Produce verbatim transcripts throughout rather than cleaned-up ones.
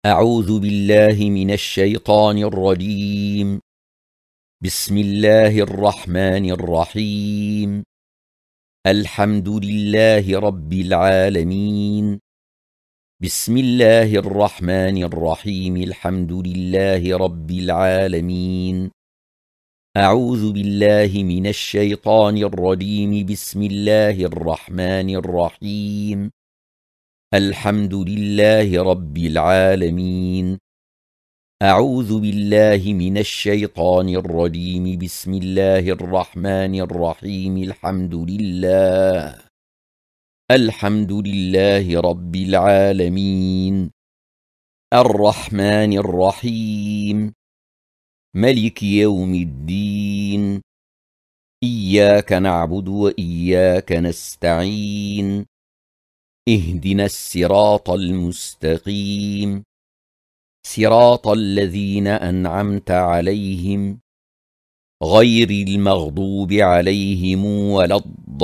أعوذ بالله من الشيطان الرجيم. بسم الله الرحمن الرحيم. الحمد لله رب العالمين. بسم الله الرحمن الرحيم. الحمد لله رب العالمين. أعوذ بالله من الشيطان الرجيم. بسم الله الرحمن الرحيم. الحمد لله رب العالمين. أعوذ بالله من الشيطان الرجيم. بسم الله الرحمن الرحيم. الحمد لله الحمد لله رب العالمين. الرحمن الرحيم. ملك يوم الدين. إياك نعبد وإياك نستعين. اهدنا الصراط المستقيم، صراط الذين أنعمت عليهم غير المغضوب عليهم ولا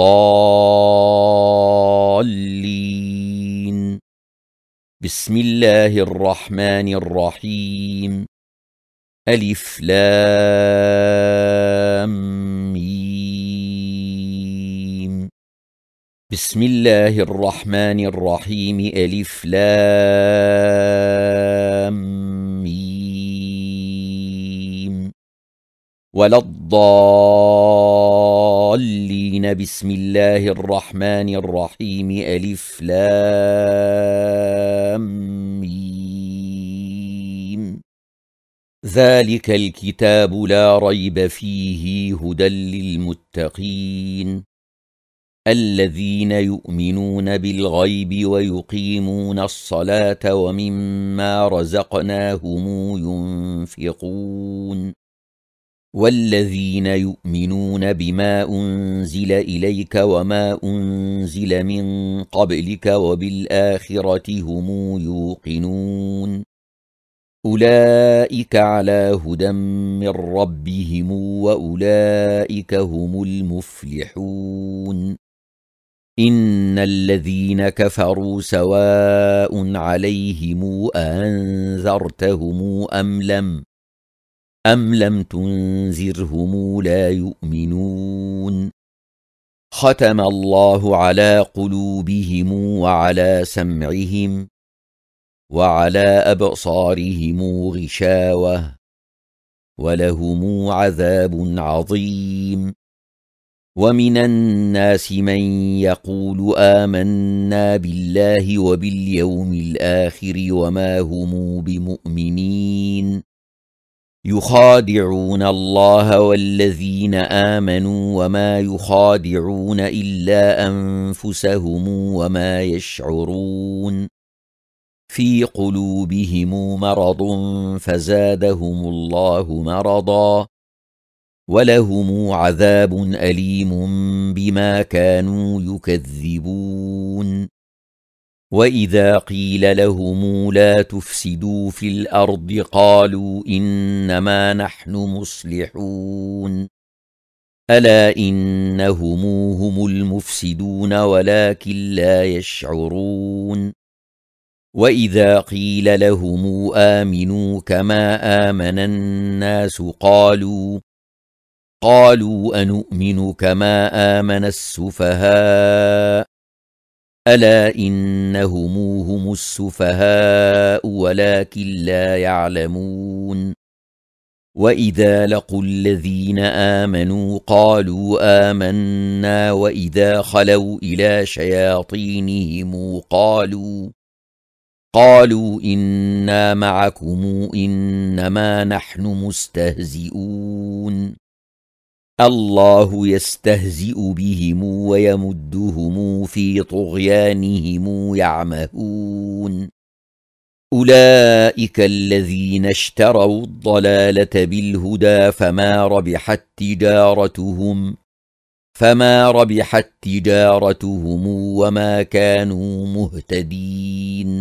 الضالين. بسم الله الرحمن الرحيم. ألف لام ميم. بسم الله الرحمن الرحيم. ألف لام ميم. ولا الضالين. بسم الله الرحمن الرحيم. ألف لام ميم. ذلك الكتاب لا ريب فيه هدى للمتقين الذين يؤمنون بالغيب ويقيمون الصلاة ومما رزقناهم ينفقون والذين يؤمنون بما أنزل إليك وما أنزل من قبلك وبالآخرة هم يوقنون أولئك على هدى من ربهم وأولئك هم المفلحون. إن الذين كفروا سواء عليهم أأنذرتهم أم لم أم لم تنذرهم لا يؤمنون. ختم الله على قلوبهم وعلى سمعهم وعلى أبصارهم غشاوة ولهم عذاب عظيم. ومن الناس من يقول آمنا بالله وباليوم الآخر وما هم بمؤمنين يخادعون الله والذين آمنوا وما يخادعون إلا أنفسهم وما يشعرون. في قلوبهم مرض فزادهم الله مرضا ولهم عذاب أليم بما كانوا يكذبون. وإذا قيل لهم لا تفسدوا في الأرض قالوا إنما نحن مصلحون ألا إنهم هم المفسدون ولكن لا يشعرون. وإذا قيل لهم آمنوا كما آمن الناس قالوا قالوا أنؤمن كما آمن السفهاء ألا إنهم هم السفهاء ولكن لا يعلمون. وإذا لقوا الذين آمنوا قالوا آمنا وإذا خلوا إلى شياطينهم قالوا قالوا إنا معكم إنما نحن مستهزئون الله يستهزئ بهم ويمدهم في طغيانهم يعمهون. أولئك الذين اشتروا الضلالة بالهدى فما ربحت تجارتهم فما ربحت تجارتهم وما كانوا مهتدين.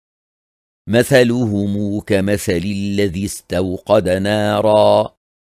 مثلهم كمثل الذي استوقد نارا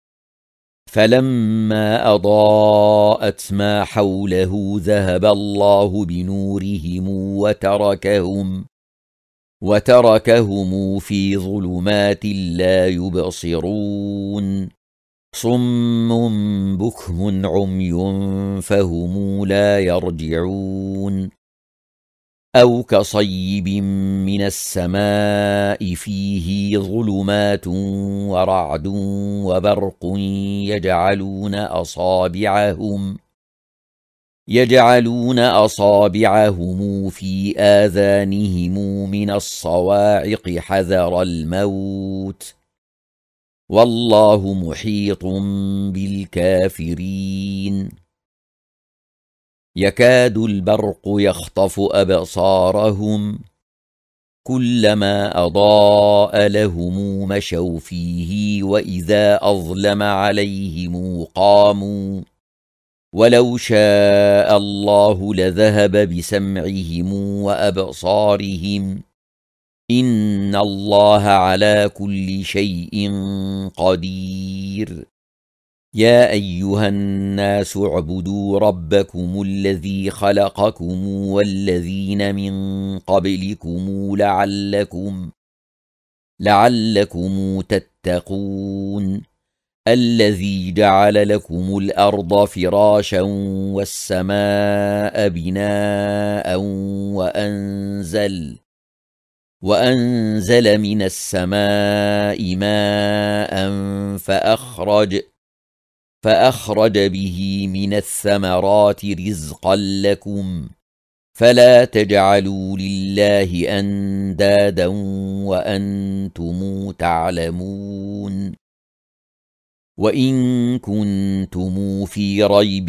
فلما أضاءت ما حوله ذهب الله بنورهم وتركهم وتركهم في ظلمات لا يبصرون صم بكم عمي فهم لا يرجعون أو كصيب من السماء فيه ظلمات ورعد وبرق يجعلون أصابعهم يجعلون أصابعهم في آذانهم من الصواعق حذر الموت والله محيط بالكافرين يكاد البرق يخطف أبصارهم كلما أضاء لهم مشوا فيه وإذا أظلم عليهم قاموا ولو شاء الله لذهب بسمعهم وأبصارهم إن الله على كل شيء قدير يا أيها الناس اعبدوا ربكم الذي خلقكم والذين من قبلكم لعلكم لعلكم تتقون الذي جعل لكم الأرض فراشا والسماء بناء وأنزل وأنزل من السماء ماء فأخرج فأخرج به من الثمرات رزقا لكم فلا تجعلوا لله أندادا وأنتم تعلمون وإن كنتم في ريب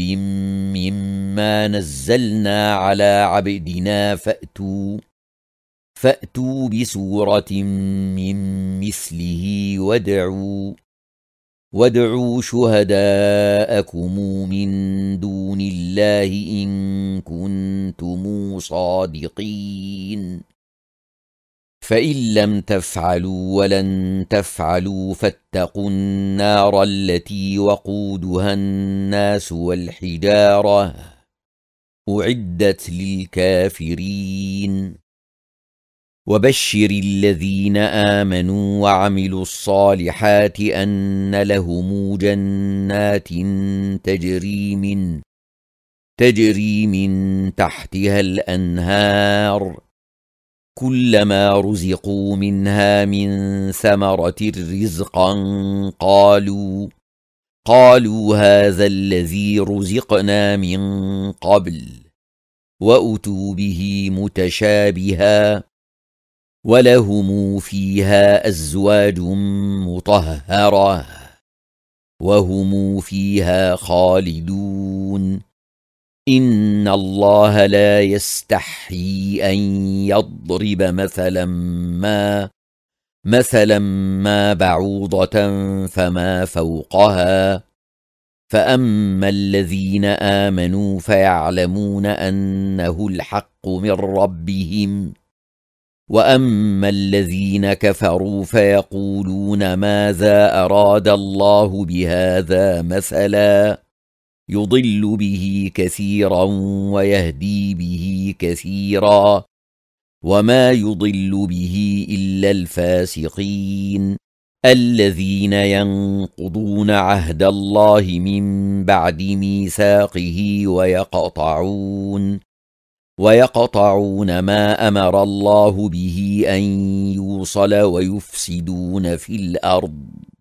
مما نزلنا على عبدنا فأتوا فأتوا بسورة من مثله وادعوا وادعوا شهداءكم من دون الله إن كنتم صادقين فإن لم تفعلوا ولن تفعلوا فاتقوا النار التي وقودها الناس والحجارة أعدت للكافرين وبشر الذين آمنوا وعملوا الصالحات أن لهم جنات تجري من تجري من تحتها الأنهار كلما رزقوا منها من ثمرة رزقا قالوا قالوا هذا الذي رزقنا من قبل وأتوا به متشابها ولهم فيها أزواج مطهرة وهم فيها خالدون إن الله لا يستحيي أن يضرب مثلا ما مثلا ما بعوضة فما فوقها فأما الذين آمنوا فيعلمون أنه الحق من ربهم وأما الذين كفروا فيقولون ماذا أراد الله بهذا مثلا يضل به كثيرا ويهدي به كثيرا وما يضل به إلا الفاسقين الذين ينقضون عهد الله من بعد ميثاقه ويقطعون ويقطعون ما أمر الله به أن يوصل ويفسدون في الأرض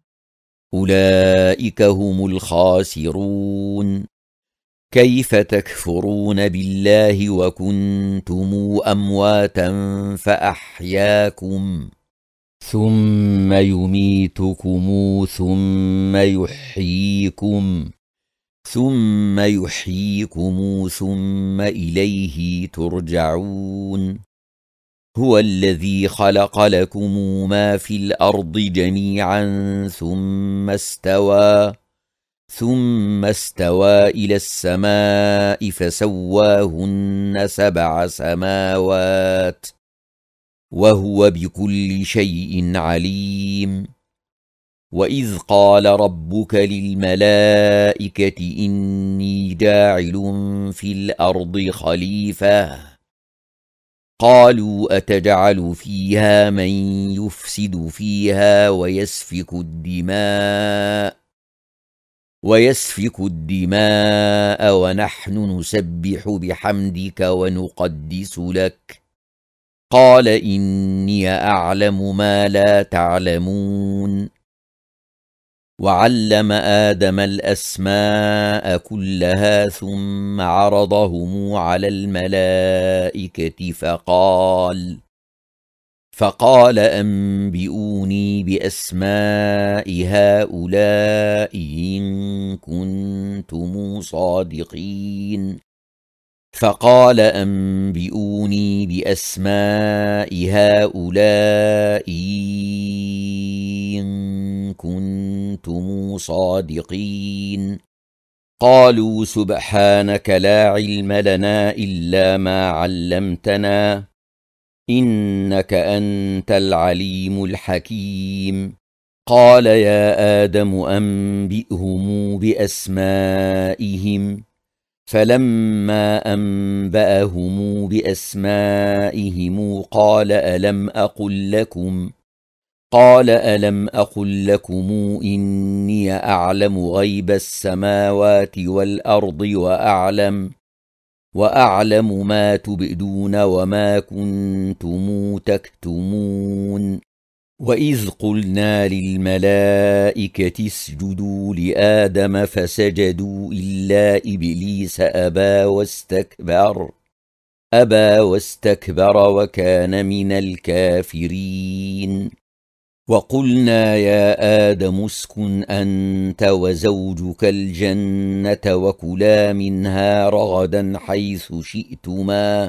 أولئك هم الخاسرون كيف تكفرون بالله وكنتم أمواتا فأحياكم ثم يميتكم ثم يحييكم ثم يحييكم ثم إليه ترجعون هو الذي خلق لكم ما في الأرض جميعا ثم استوى ثم استوى إلى السماء فسواهن سبع سماوات وهو بكل شيء عليم وإذ قال ربك للملائكة إني جاعل في الأرض خليفة قالوا أتجعل فيها من يفسد فيها ويسفك الدماء ويسفك الدماء ونحن نسبح بحمدك ونقدس لك قال إني أعلم ما لا تعلمون وعلم آدم الأسماء كلها ثم عرضهم على الملائكة فقال فقال أنبئوني بأسماء هؤلاء إن كنتم صادقين فقال أنبئوني بأسماء هؤلاء إن كنتم صادقين قالوا سبحانك لا علم لنا إلا ما علمتنا إنك أنت العليم الحكيم قال يا آدم أنبئهم بأسمائهم فلما أنبأهم بأسمائهم قال ألم أقل لكم قال ألم أقل لكم إني أعلم غيب السماوات والأرض وأعلم وأعلم ما تبدون وما كنتم تكتمون وإذ قلنا للملائكة اسجدوا لآدم فسجدوا إلا إبليس أبى واستكبر أبى واستكبر وكان من الكافرين وقلنا يا آدم اسكن أنت وزوجك الجنة وكلا منها رغدا حيث شئتما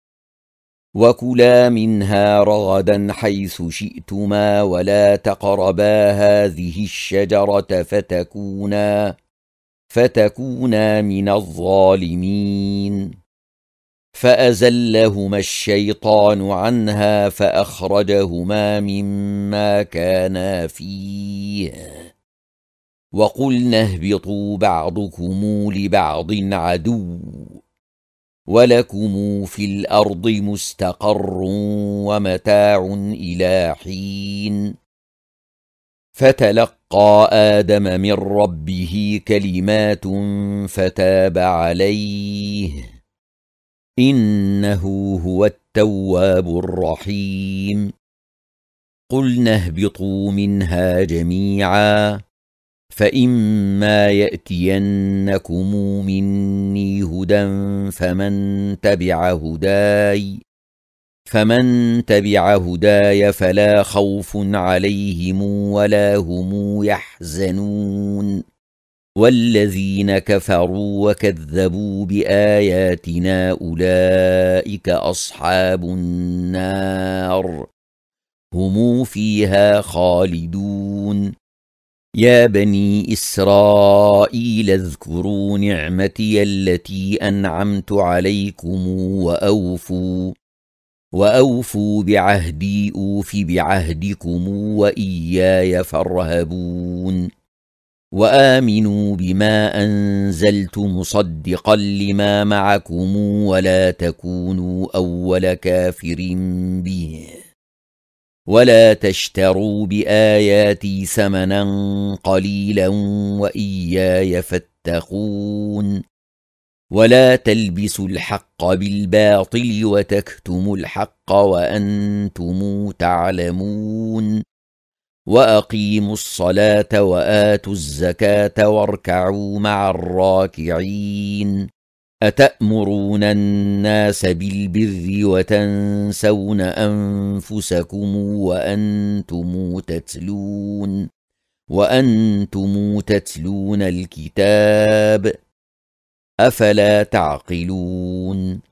وكلا منها رغدا حيث شئتما ولا تقربا هذه الشجرة فتكونا فتكونا من الظالمين فأزلهما الشيطان عنها فأخرجهما مما كانا فيه وقلنا اهبطوا بعضكم لبعض عدو ولكم في الأرض مستقر ومتاع إلى حين فتلقى آدم من ربه كلمات فتاب عليه إنه هو التواب الرحيم قلنا اهبطوا منها جميعا فإما يأتينكم مني هدى فمن تبع هداي فمن تبع هداي فلا خوف عليهم ولا هم يحزنون والذين كفروا وكذبوا بآياتنا أولئك أصحاب النار هم فيها خالدون يا بني إسرائيل اذكروا نعمتي التي أنعمت عليكم وأوفوا وأوفوا بعهدي أوف بعهدكم وإياي فارهبون وآمنوا بما أنزلت مصدقا لما معكم ولا تكونوا أول كافر به ولا تشتروا بآياتي ثمنا قليلا وإياي فاتقون ولا تلبسوا الحق بالباطل وتكتموا الحق وأنتم تعلمون وأقيموا الصلاة وآتوا الزكاة واركعوا مع الراكعين أتأمرون الناس بالبر وتنسون أنفسكم وأنتم تتلون وأنتم تتلون الكتاب أفلا تعقلون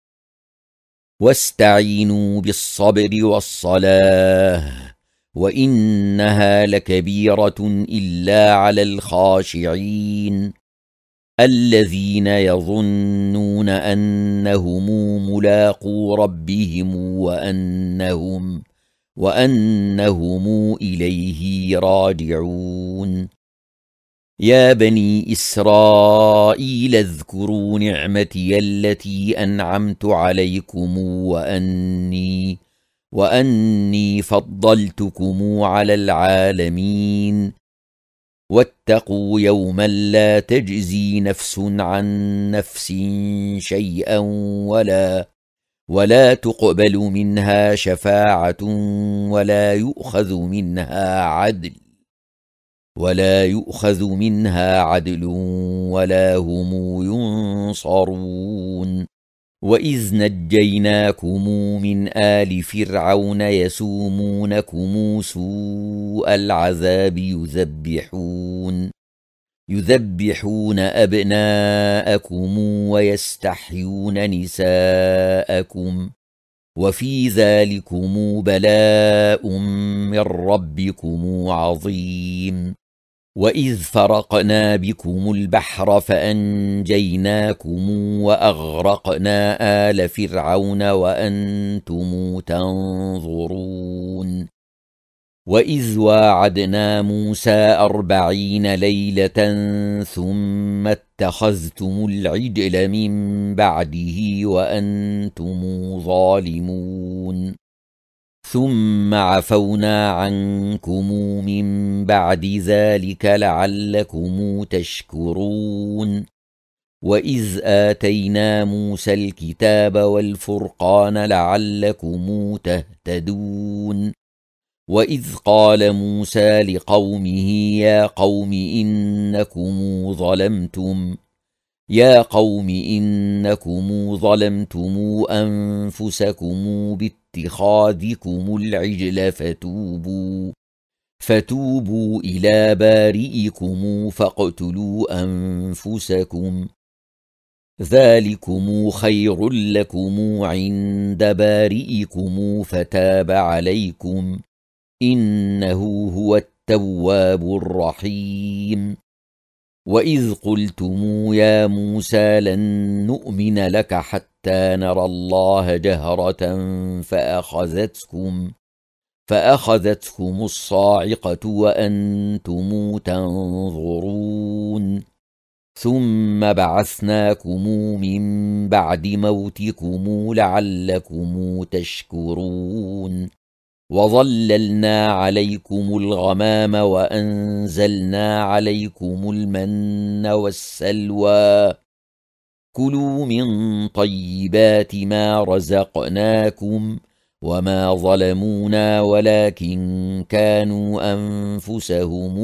واستعينوا بالصبر والصلاة وإنها لكبيرة إلا على الخاشعين الذين يظنون أنهم ملاقو ربهم وأنهم وأنهم إليه راجعون يا بني إسرائيل اذكروا نعمتي التي أنعمت عليكم وأني وأني فضلتكم على العالمين واتقوا يوما لا تجزي نفس عن نفس شيئا ولا ولا تقبل منها شفاعة ولا يؤخذ منها عدل ولا يؤخذ منها عدل ولا هم ينصرون وإذ نجيناكم من آل فرعون يسومونكم سوء العذاب يذبحون يذبحون أبناءكم ويستحيون نساءكم وفي ذلكم بلاء من ربكم عظيم وإذ فرقنا بكم البحر فأنجيناكم وأغرقنا آل فرعون وأنتم تنظرون وإذ واعدنا موسى أربعين ليلة ثم اتخذتم العجل من بعده وأنتم ظالمون ثم عفونا عنكم من بعد ذلك لعلكم تشكرون وإذ آتينا موسى الكتاب والفرقان لعلكم تهتدون وإذ قال موسى لقومه يا قوم إنكم ظلمتم يا قوم إنكم ظلمتم أنفسكم باتخاذكم العجل فتوبوا فتوبوا إلى بارئكم فاقتلوا أنفسكم ذلكم خير لكم عند بارئكم فتاب عليكم إنه هو التواب الرحيم وإذ قلتم يا موسى لن نؤمن لك حتى نرى الله جهرة فأخذتكم فأخذتكم الصاعقة وأنتم تنظرون ثم بعثناكم من بعد موتكم لعلكم تشكرون وظللنا عليكم الغمام وأنزلنا عليكم المن والسلوى كلوا من طيبات ما رزقناكم وما ظلمونا ولكن كانوا أنفسهم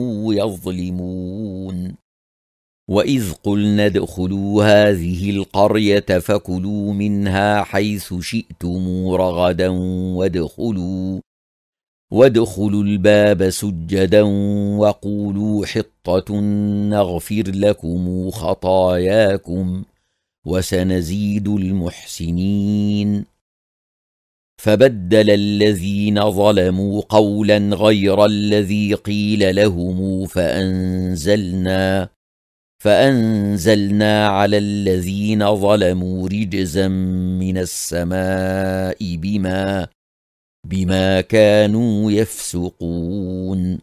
يظلمون وإذ قلنا ادخلوا هذه القرية فكلوا منها حيث شئتم رغدا وادخلوا وادخلوا الباب سجدا وقولوا حطة نغفر لكم خطاياكم وسنزيد المحسنين فبدل الذين ظلموا قولا غير الذي قيل لهم فأنزلنا فأنزلنا على الذين ظلموا رجزا من السماء بما بما كانوا يفسقون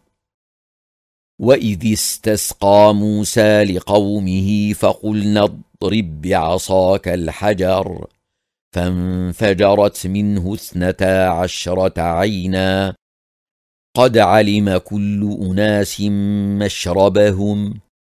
وإذ استسقى موسى لقومه فقلنا اضرب بعصاك الحجر فانفجرت منه اثنتا عشرة عينا قد علم كل أناس مشربهم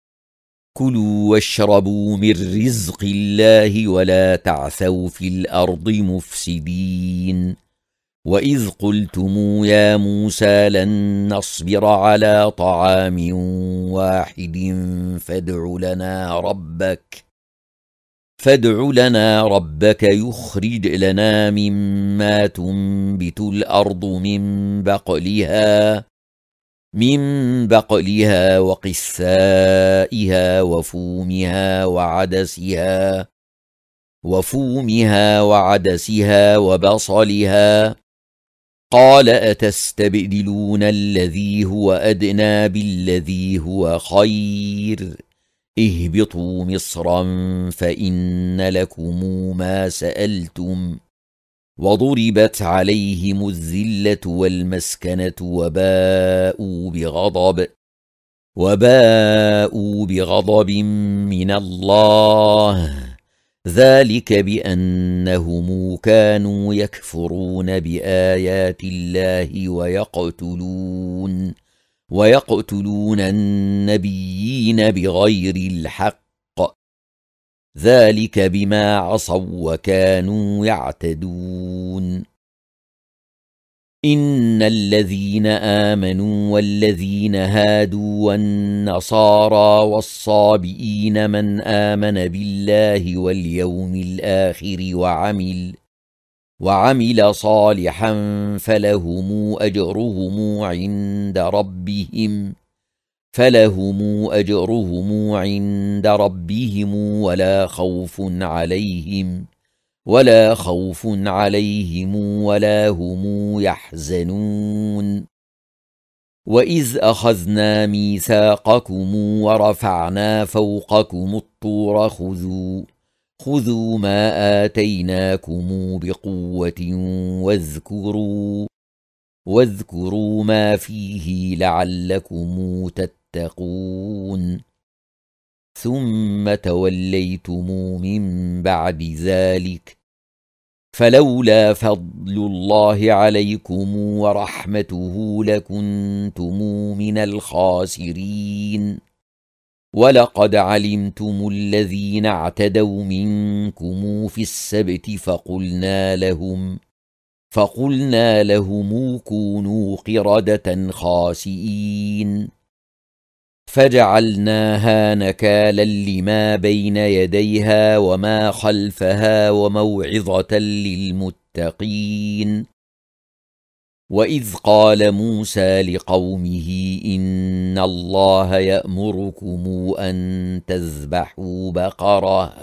كلوا واشربوا من رزق الله ولا تعثوا في الأرض مفسدين وإذ قلتم يا موسى لن نصبر على طعام واحد فادع لنا ربك فادع لنا ربك يخرج لنا مما تنبت الأرض من بقلها من بقلها وقثائها وفومها وعدسها وفومها وعدسها وبصلها قال أتستبدلون الذي هو أدنى بالذي هو خير اهبطوا مصرا فإن لكم ما سألتم وضربت عليهم الذلة والمسكنة وباءوا بغضب وباءوا بغضب من الله ذلك بأنهم كانوا يكفرون بآيات الله ويقتلون ويقتلون النبيين بغير الحق ذلك بما عصوا وكانوا يعتدون إن الذين آمنوا والذين هادوا والنصارى والصابئين من آمن بالله واليوم الآخر وعمل وعمل صالحا فلهم أجرهم عند ربهم فلهم أجرهم عند ربهم ولا خوف عليهم ولا خوف عليهم ولا هم يحزنون وإذ أخذنا ميثاقكم ورفعنا فوقكم الطور خذوا خذوا ما آتيناكم بقوة واذكروا واذكروا ما فيه لعلكم تتقون ثم توليتم من بعد ذلك فلولا فضل الله عليكم ورحمته لكنتم من الخاسرين ولقد علمتم الذين اعتدوا منكم في السبت فقلنا لهم فقلنا لهم كونوا قردة خاسئين فجعلناها نكالا لما بين يديها وما خلفها وموعظة للمتقين وإذ قال موسى لقومه إن الله يأمركم أن تذبحوا بقرة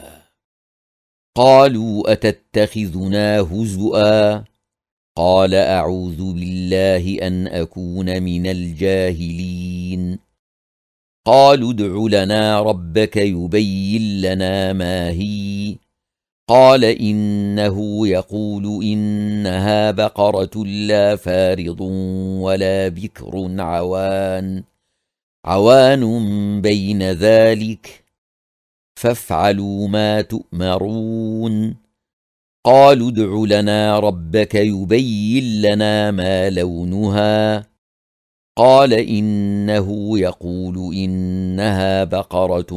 قالوا أتتخذنا هزؤا قال أعوذ بالله أن أكون من الجاهلين قالوا ادع لنا ربك يبين لنا ما هي قال إنه يقول إنها بقرة لا فارض ولا بكر عوان عوان بين ذلك فافعلوا ما تؤمرون قالوا ادع لنا ربك يبين لنا ما لونها قال إنه يقول إنها بقرة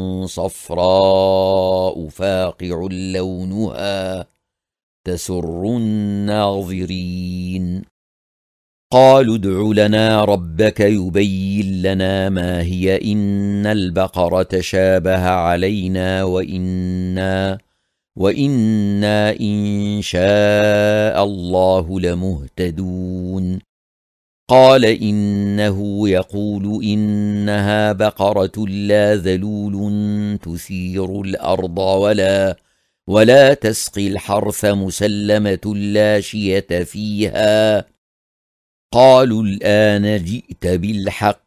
صفراء فاقع لونها تسر الناظرين قالوا ادع لنا ربك يبين لنا ما هي إن البقرة شابه علينا وإنا وإنا إن شاء الله لمهتدون قال إنه يقول إنها بقرة لا ذلول تثير الأرض ولا ولا تسقي الحرث مسلمة لا شية فيها قالوا الآن جئت بالحق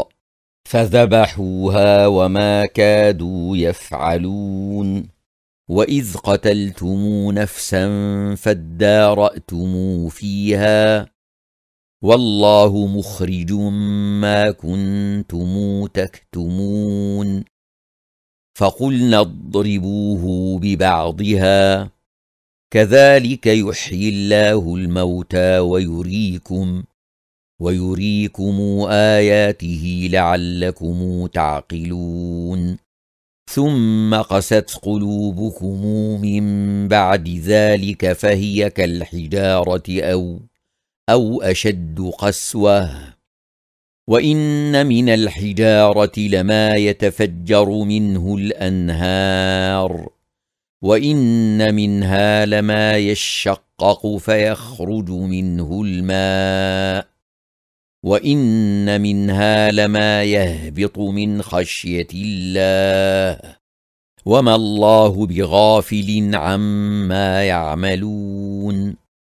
فذبحوها وما كادوا يفعلون وإذ قتلتم نفسا فادارأتم فيها والله مخرج ما كنتم تكتمون فقلنا اضربوه ببعضها كذلك يحيي الله الموتى ويريكم ويريكم آياته لعلكم تعقلون ثم قست قلوبكم من بعد ذلك فهي كالحجارة أو أو أشد قسوة وإن من الحجارة لما يتفجر منه الأنهار وإن منها لما يشقق فيخرج منه الماء وإن منها لما يهبط من خشية الله وما الله بغافل عما يعملون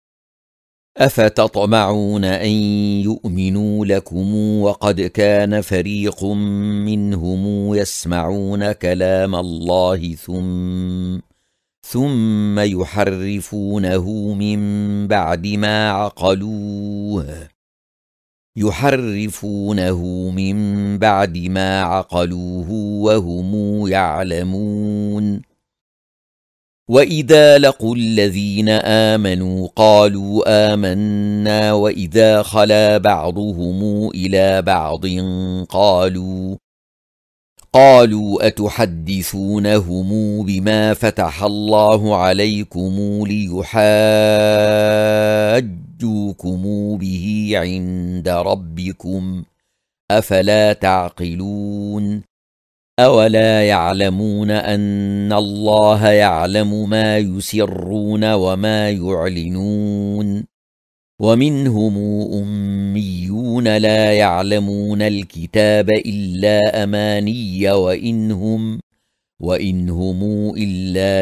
أفتطمعون أن يؤمنوا لكم وقد كان فريق منهم يسمعون كلام الله ثم ثم يحرفونه من بعد ما عقلوه يحرفونه من بعد ما عقلوه وهم يعلمون. وإذا لقوا الذين آمنوا قالوا آمنا وإذا خلا بعضهم إلى بعض قالوا قالوا أتحدثونهم بما فتح الله عليكم ليحاجوكم به عند ربكم أفلا تعقلون. أولا يعلمون أن الله يعلم ما يسرون وما يعلنون. ومنهم أميون لا يعلمون الكتاب إلا أماني وإنهم وإنهم إلا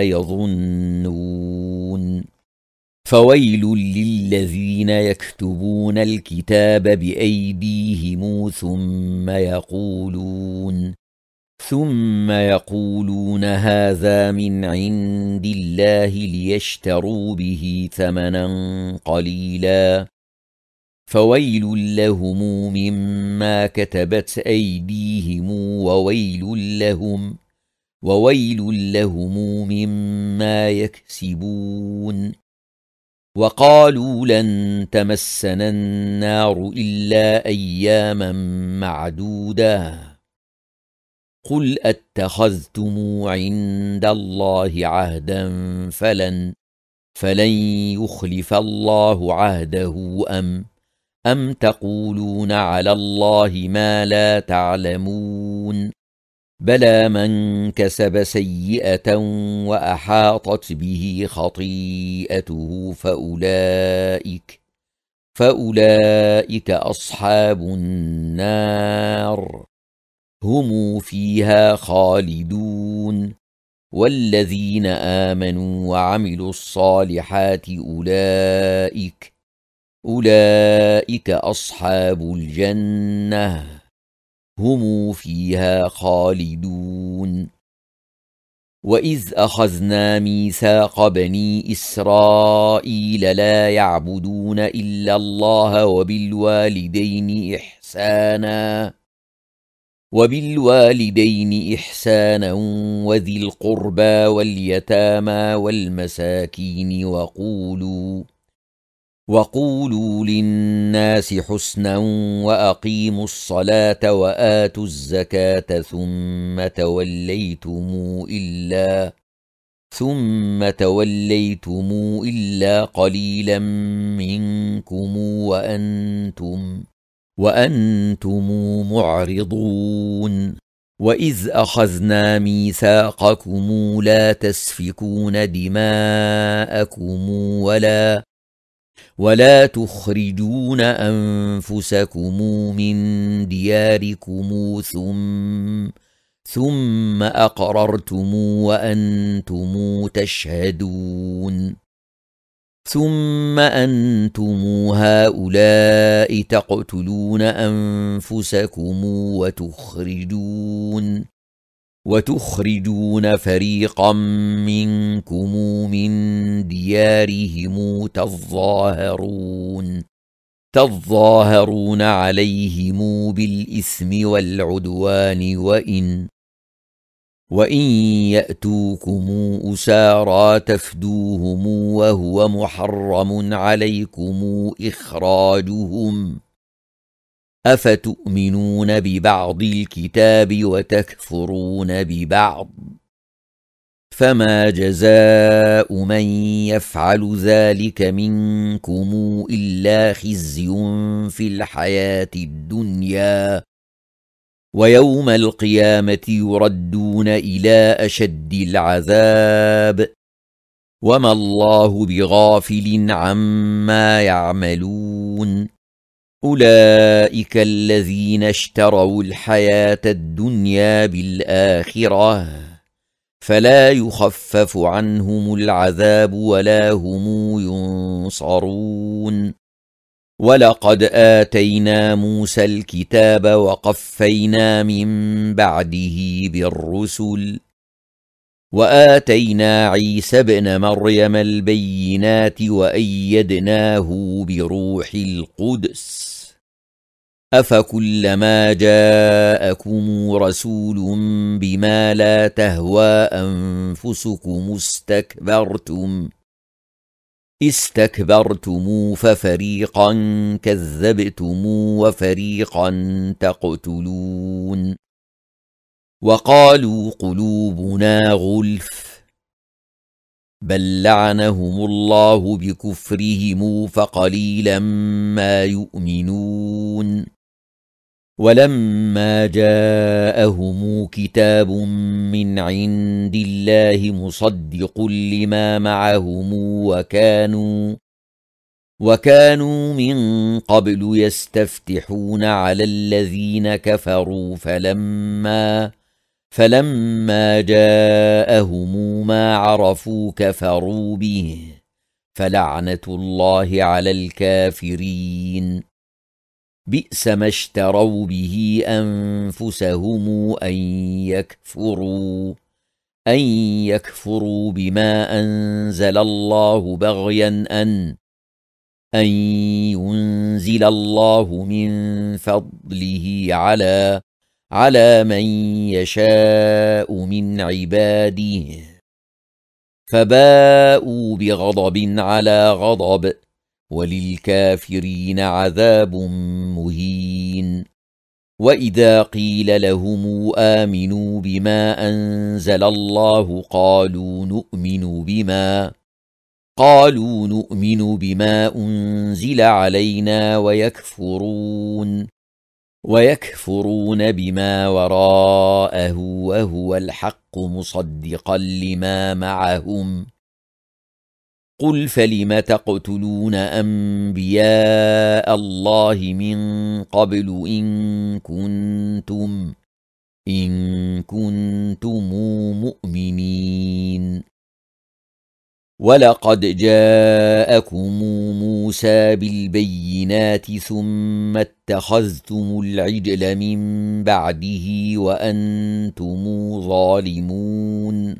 يظنون. فويل للذين يكتبون الكتاب بأيديهم ثم يقولون ثم يقولون هذا من عند الله ليشتروا به ثمنا قليلا فويل لهم مما كتبت أيديهم وويل لهم وويل لهم مما يكسبون. وقالوا لن تمسنا النار إلا أياما معدودة قل أتخذتم عند الله عهدا فلن فلن يخلف الله عهده أم أم تقولون على الله ما لا تعلمون. بلى من كسب سيئة وأحاطت به خطيئته فأولئك فأولئك أصحاب النار هم فيها خالدون. والذين آمنوا وعملوا الصالحات أولئك أولئك أصحاب الجنة هم فيها خالدون. وإذ أخذنا ميثاق بني إسرائيل لا يعبدون إلا الله وبالوالدين إحسانا وبالوالدين إحسانا وذي القربى واليتامى والمساكين وقولوا وقولوا للناس حسنا وأقيموا الصلاة وآتوا الزكاة ثم توليتم إلا ثم توليتم إلا قليلا منكم وأنتم وأنتم معرضون. وإذ أخذنا ميثاقكم لا تسفكون دماءكم ولا ولا تخرجون أنفسكم من دياركم ثم ثم أقررتم وأنتم تشهدون. ثم أنتم هؤلاء تقتلون أنفسكم وتخرجون وتخرجون فريقا منكم من ديارهم تظاهرون تظاهرون عليهم بالإثم والعدوان وإن وإن يأتوكم أسارى تفدوهم وهو محرم عليكم إخراجهم أفتؤمنون ببعض الكتاب وتكفرون ببعض فما جزاء من يفعل ذلك منكم إلا خزي في الحياة الدنيا ويوم القيامة يردون إلى أشد العذاب وما الله بغافل عما يعملون. أولئك الذين اشتروا الحياة الدنيا بالآخرة فلا يخفف عنهم العذاب ولا هم ينصرون. ولقد آتينا موسى الكتاب وقفينا من بعده بالرسل وآتينا عيسى ابن مريم البينات وأيدناه بروح القدس أفكلما جاءكم رسول بما لا تهوى أنفسكم استكبرتم استكبرتم ففريقا كذبتم وفريقا تقتلون وقالوا قلوبنا غلف بل لعنهم الله بكفرهم فقليلا ما يؤمنون ولما جاءهم كتاب من عند الله مصدق لما معهم وكانوا وكانوا من قبل يستفتحون على الذين كفروا فلما فلما جاءهم ما عرفوا كفروا به فلعنة الله على الكافرين بئس ما اشتروا به أنفسهم أن يكفروا أن يكفروا بما أنزل الله بغيا أن أن ينزل الله من فضله على على من يشاء من عباده فباءوا بغضب على غضب وللكافرين عذاب مهين وإذا قيل لهم آمنوا بما أنزل الله قالوا نؤمن بما قالوا نؤمن بما أنزل علينا ويكفرون ويكفرون بما وراءه وهو الحق مصدقا لما معهم قل فلم تقتلون أنبياء الله من قبل إن كنتم إن كنتم مؤمنين ولقد جاءكم موسى بالبينات ثم اتخذتم العجل من بعده وأنتم ظالمون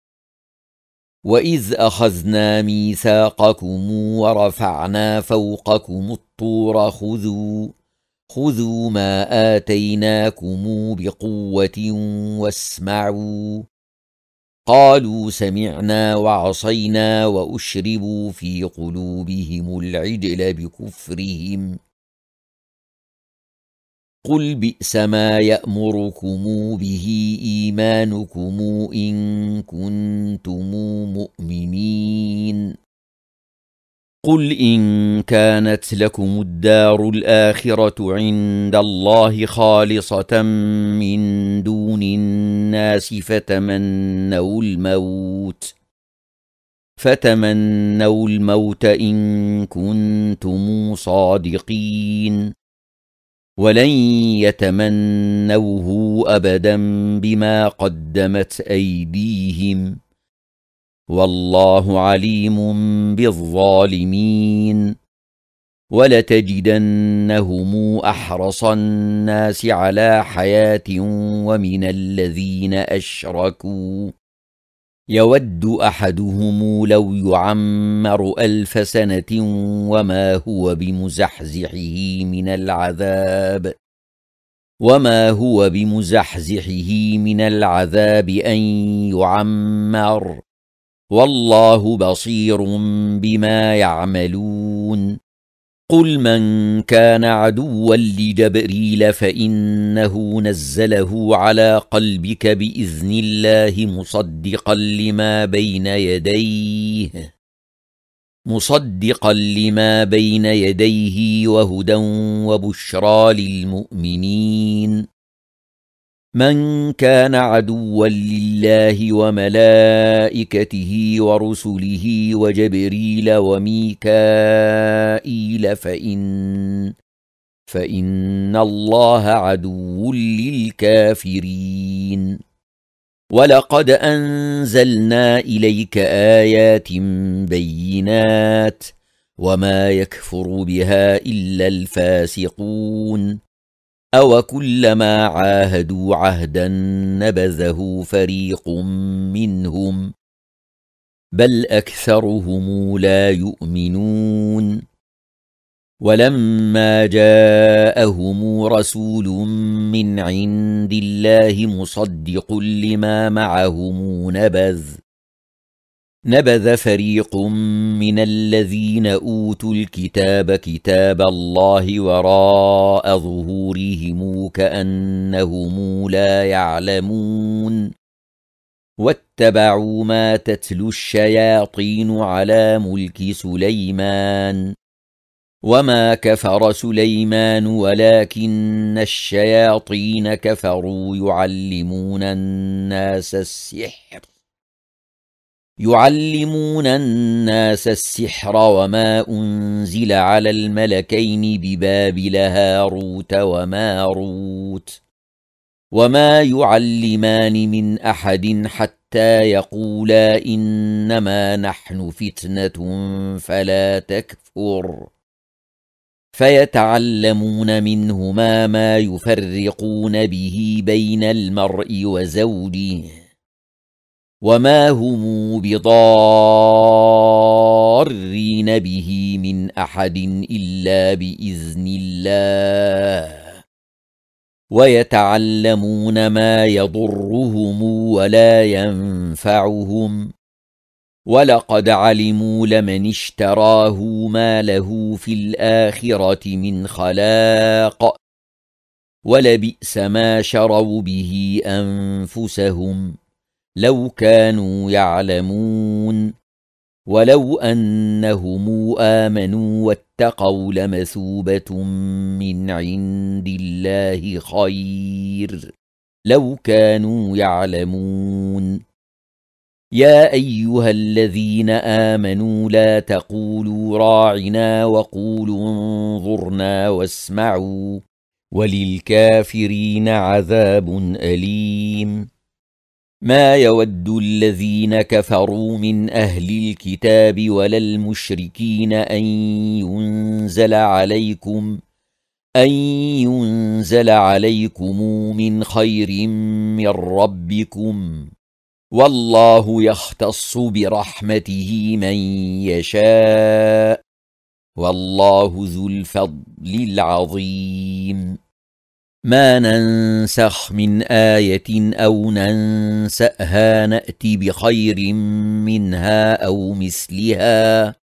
وإذ أخذنا ميثاقكم ورفعنا فوقكم الطور خذوا خذوا ما آتيناكم بقوة واسمعوا قالوا سمعنا وعصينا وأشربوا في قلوبهم العجل بكفرهم قل بئس ما يأمركم به إيمانكم إن كنتم مؤمنين قل إن كانت لكم الدار الآخرة عند الله خالصة من دون الناس فتمنوا الموت فتمنوا الموت إن كنتم صادقين ولن يتمنوه أبدا بما قدمت أيديهم والله عليم بالظالمين ولتجدنهم أحرص الناس على حياة ومن الذين أشركوا يود أحدهم لو يعمر ألف سنة وما هو بمزحزحه من العذاب وما هو بمزحزحه من العذاب أن يعمر والله بصير بما يعملون قل من كان عدوا لجبريل فإنه نزله على قلبك بإذن الله مصدقا لما بين يديه مصدقا لما بين يديه وهدى وبشرى للمؤمنين من كان عدوا لله وملائكته ورسله وجبريل وميكائيل فإن فإن الله عدو للكافرين ولقد أنزلنا إليك آيات بينات وما يكفر بها إلا الفاسقون أوكلما عاهدوا عهدا نبذه فريق منهم بل أكثرهم لا يؤمنون ولما جاءهم رسول من عند الله مصدق لما معهم نبذ نبذ فريق من الذين أوتوا الكتاب كتاب الله وراء ظهورهم كأنهم لا يعلمون واتبعوا ما تتلو الشياطين على ملك سليمان وما كفر سليمان ولكن الشياطين كفروا يعلمون الناس السحر يعلمون الناس السحر وما أنزل على الملكين ببابل هاروت وماروت وما يعلمان من أحد حتى يقولا إنما نحن فتنة فلا تكفر فيتعلمون منهما ما يفرقون به بين المرء وزوجه وما هم بضارين به من أحد إلا بإذن الله ويتعلمون ما يضرهم ولا ينفعهم ولقد علموا لمن اشتراه ما له في الآخرة من خلاق ولبئس ما شروا به أنفسهم لو كانوا يعلمون ولو أنهم آمنوا واتقوا لمثوبة من عند الله خير لو كانوا يعلمون يا أيها الذين آمنوا لا تقولوا راعنا وقولوا انظرنا واسمعوا وللكافرين عذاب أليم ما يود الذين كفروا من أهل الكتاب ولا المشركين أن ينزل عليكم أن ينزل عليكم من خير من ربكم والله يختص برحمته من يشاء والله ذو الفضل العظيم ما ننسخ من آية أو ننسأها نأت بخير منها أو مثلها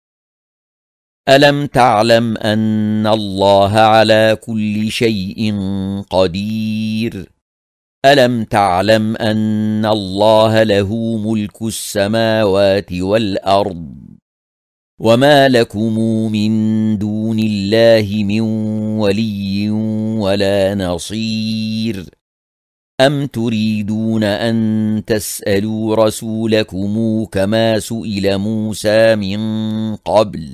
ألم تعلم أن الله على كل شيء قدير ألم تعلم أن الله له ملك السماوات والأرض وما لكم من دون الله من ولي ولا نصير أم تريدون أن تسألوا رسولكم كما سئل موسى من قبل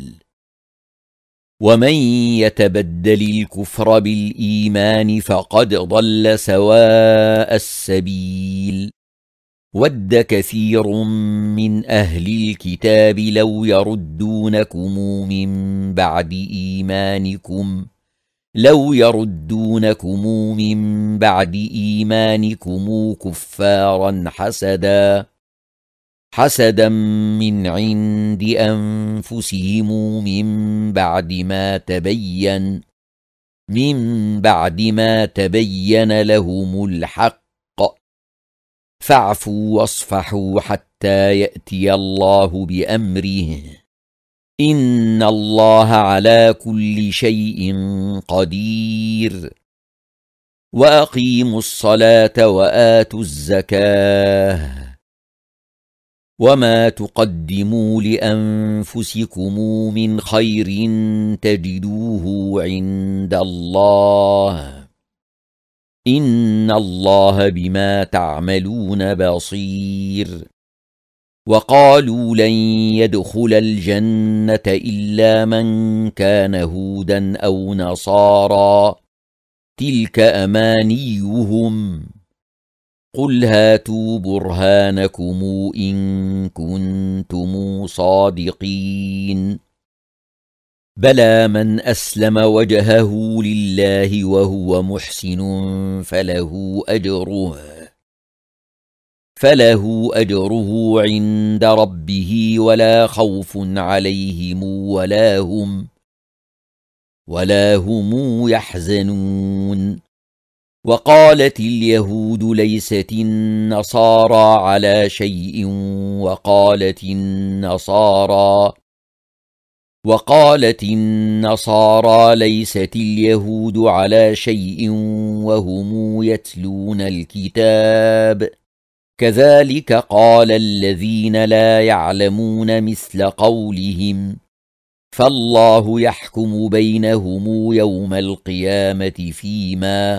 ومن يتبدل الكفر بالإيمان فقد ضل سواء السبيل ود كثير من أهل الكتاب لو يردونكم من بعد إيمانكم لو يردونكم من بعد إيمانكم كفارا حسدا حسدا من عند أنفسهم من بعد ما تبين من بعد ما تبين لهم الحق فاعفوا واصفحوا حتى يأتي الله بأمره إن الله على كل شيء قدير وأقيموا الصلاة وآتوا الزكاة وما تقدموا لأنفسكم من خير تجدوه عند الله إن الله بما تعملون بصير وقالوا لن يدخل الجنة إلا من كان هودا أو نصارى تلك أمانيهم قل هاتوا برهانكم إن كنتم صادقين بلى من أسلم وجهه لله وهو محسن فله أجره فله أجره عند ربه ولا خوف عليهم ولا هم ولا هم يحزنون. وقالت اليهود ليست النصارى على شيء وقالت النصارى وقالت النصارى ليست اليهود على شيء وهم يتلون الكتاب كذلك قال الذين لا يعلمون مثل قولهم فالله يحكم بينهم يوم القيامة فيما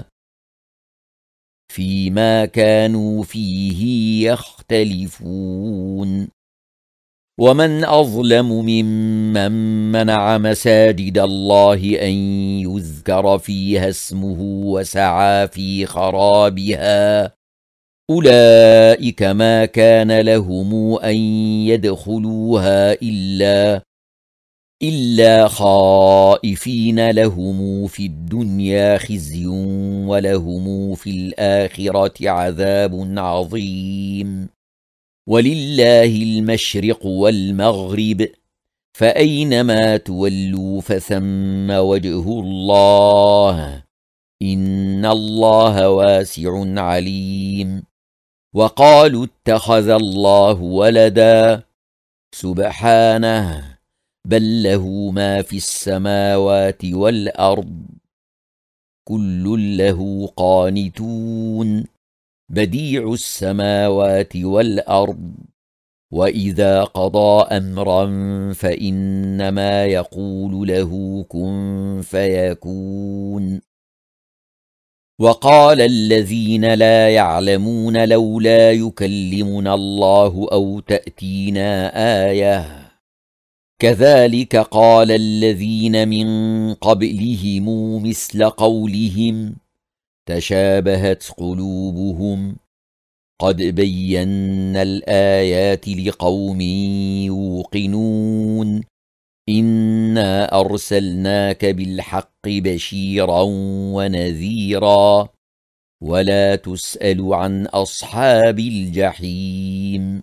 فيما كانوا فيه يختلفون. ومن أظلم ممن منع مساجد الله أن يذكر فيها اسمه وسعى في خرابها أولئك ما كان لهم أن يدخلوها إلا إلا خائفين لهم في الدنيا خزي ولهم في الآخرة عذاب عظيم. ولله المشرق والمغرب فأينما تولوا فثم وجه الله إن الله واسع عليم. وقالوا اتخذ الله ولدا سبحانه بل له ما في السماوات والأرض كل له قانتون بديع السماوات والأرض وإذا قضى أمرا فإنما يقول له كن فيكون. وقال الذين لا يعلمون لولا يكلمنا الله أو تأتينا آية كذلك قال الذين من قبلهم مثل قولهم تشابهت قلوبهم قد بينا الآيات لقوم يوقنون إنا أرسلناك بالحق بشيرا ونذيرا ولا تسأل عن أصحاب الجحيم.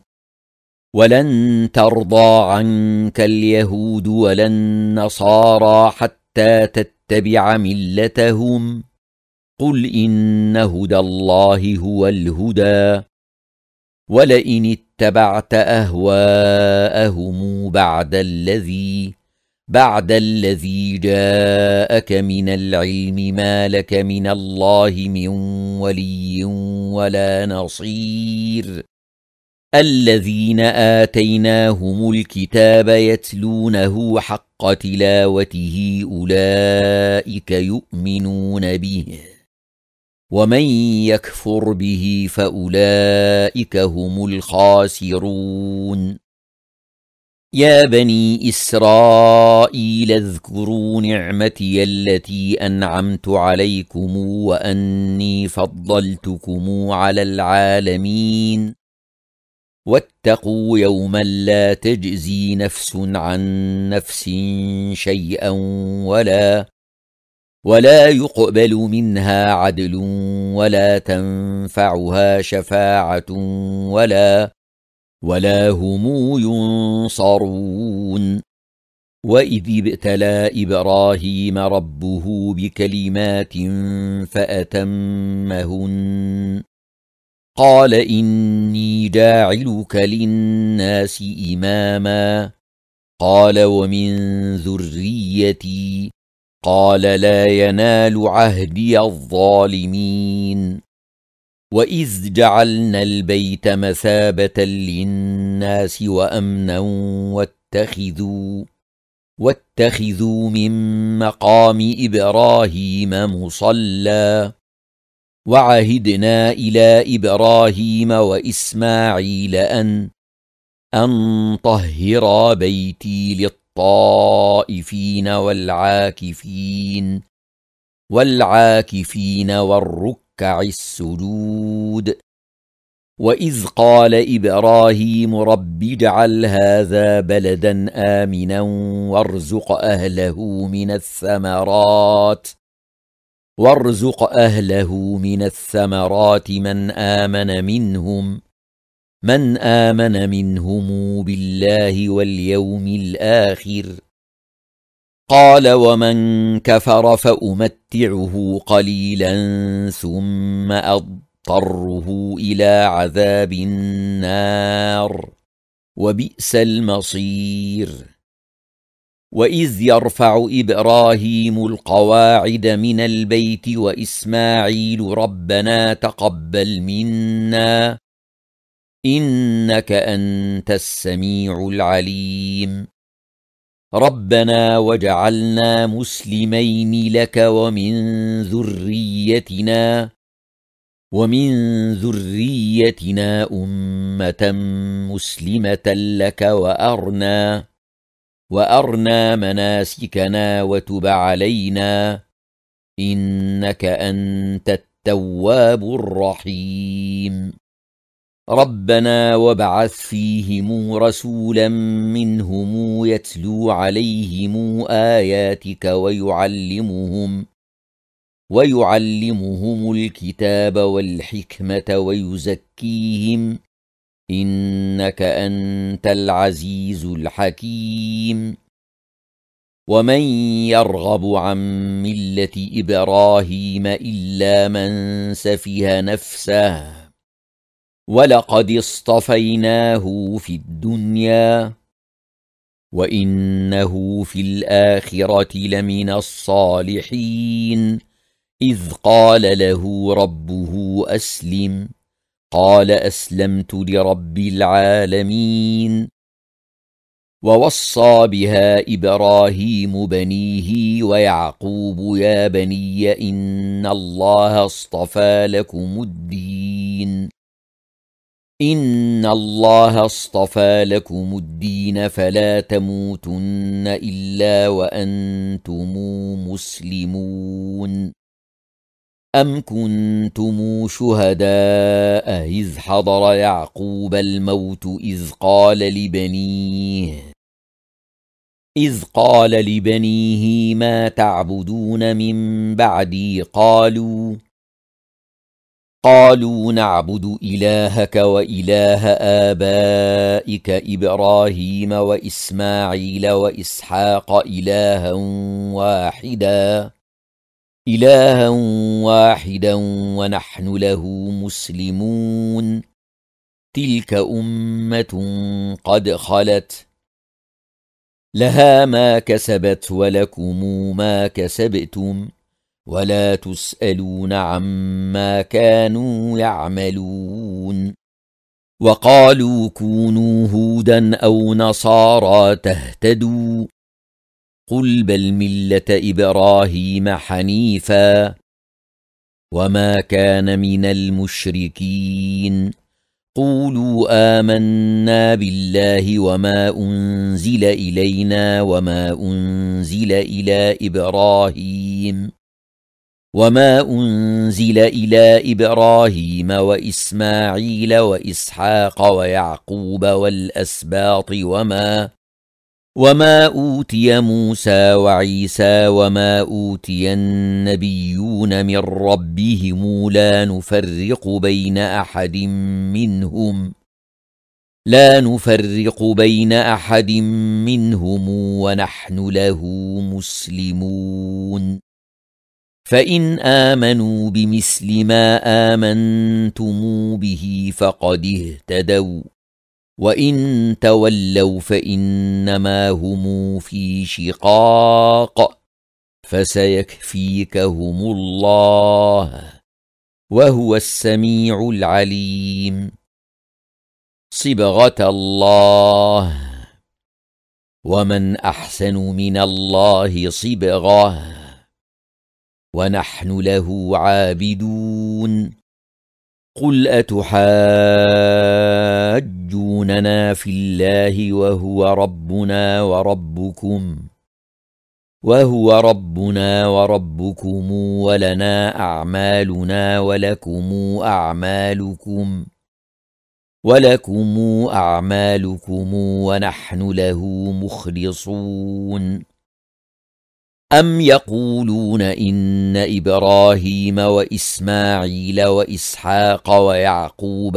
ولن ترضى عنك اليهود ولا النصارى حتى تتبع ملتهم قل إن هدى الله هو الهدى ولئن اتبعت أهواءهم بعد الذي بعد الذي جاءك من العلم ما لك من الله من ولي ولا نصير. الذين آتيناهم الكتاب يتلونه حق تلاوته أولئك يؤمنون به ومن يكفر به فأولئك هم الخاسرون. يا بني إسرائيل اذكروا نعمتي التي أنعمت عليكم وأني فضلتكم على العالمين واتقوا يوما لا تجزي نفس عن نفس شيئا ولا ولا يقبل منها عدل ولا تنفعها شفاعة ولا ولا هم ينصرون. وإذ ابتلى إبراهيم ربه بكلمات فأتمهن قال إني جاعلك للناس إماما قال ومن ذريتي قال لا ينال عهدي الظالمين. وإذ جعلنا البيت مثابة للناس وأمنا واتخذوا واتخذوا من مقام إبراهيم مصلى وعهدنا إلى إبراهيم وإسماعيل أن أن طهرا بيتي للطائفين والعاكفين والعاكفين والركع السجود. وإذ قال إبراهيم رب اجعل هذا بلدا آمنا وارزق أهله من الثمرات وارزق أهله من الثمرات من آمن منهم من آمن منهم بالله واليوم الآخر قال ومن كفر فأمتعه قليلا ثم أضطره إلى عذاب النار وبئس المصير وإذ يرفع إبراهيم القواعد من البيت وإسماعيل ربنا تقبل منا إنك أنت السميع العليم ربنا وجعلنا مسلمين لك ومن ذريتنا ومن ذريتنا أمة مسلمة لك وأرنا وأرنا مناسكنا وتب علينا إنك أنت التواب الرحيم ربنا وابعث فيهم رسولا منهم يتلو عليهم آياتك ويعلمهم ويعلمهم الكتاب والحكمة ويزكيهم إنك أنت العزيز الحكيم ومن يرغب عن ملة إبراهيم إلا من سفه نفسه ولقد اصطفيناه في الدنيا وإنه في الآخرة لمن الصالحين إذ قال له ربه أسلم قال أسلمت لرب العالمين ووصى بها إبراهيم بنيه ويعقوب يا بني إن الله اصطفى لكم الدين إن الله اصطفى لكم الدين فلا تموتن إلا وأنتم مسلمون أم كنتم شهداء إذ حضر يعقوب الموت إذ قال لبنيه إذ قال لبنيه ما تعبدون من بعدي قالوا قالوا نعبد إلهك وإله آبائك إبراهيم وإسماعيل وإسحاق إلها واحدا إلها واحدا ونحن له مسلمون تلك أمة قد خلت لها ما كسبت ولكم ما كسبتم ولا تسألون عما كانوا يعملون وقالوا كونوا هودا أو نصارى تهتدوا قل بل ملة إبراهيم حنيفا وما كان من المشركين قولوا آمنا بالله وما أنزل إلينا وما أنزل إلى إبراهيم وما أنزل إلى إبراهيم وإسماعيل وإسحاق ويعقوب والأسباط وما وما أوتي موسى وعيسى وما أوتي النبيون من ربهم لا نفرق بين أحد منهم لا نفرق بين أحد منهم ونحن له مسلمون فإن آمنوا بمثل ما آمنتم به فقد اهتدوا وإن تولوا فإنما هم في شقاق فسيكفيكهم الله وهو السميع العليم صبغة الله ومن أحسن من الله صبغة ونحن له عابدون قل أتحاجوننا في الله وهو ربنا وربكم وهو ربنا وربكم ولنا أعمالنا ولكم أعمالكم ولكم أعمالكم ونحن له مخلصون أم يقولون إن إبراهيم وإسماعيل وإسحاق ويعقوب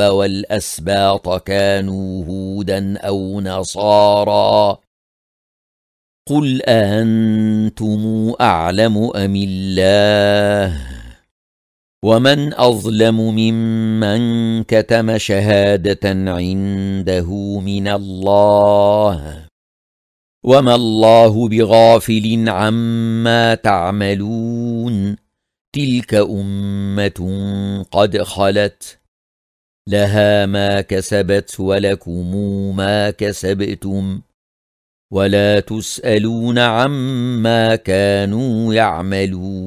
والأسباط كانوا هودا أو نصارى قل أأنتم أعلم أم الله ومن أظلم ممن كتم شهادة عنده من الله وما الله بغافل عما تعملون تلك أمة قد خلت لها ما كسبت ولكم ما كسبتم ولا تسألون عما كانوا يعملون.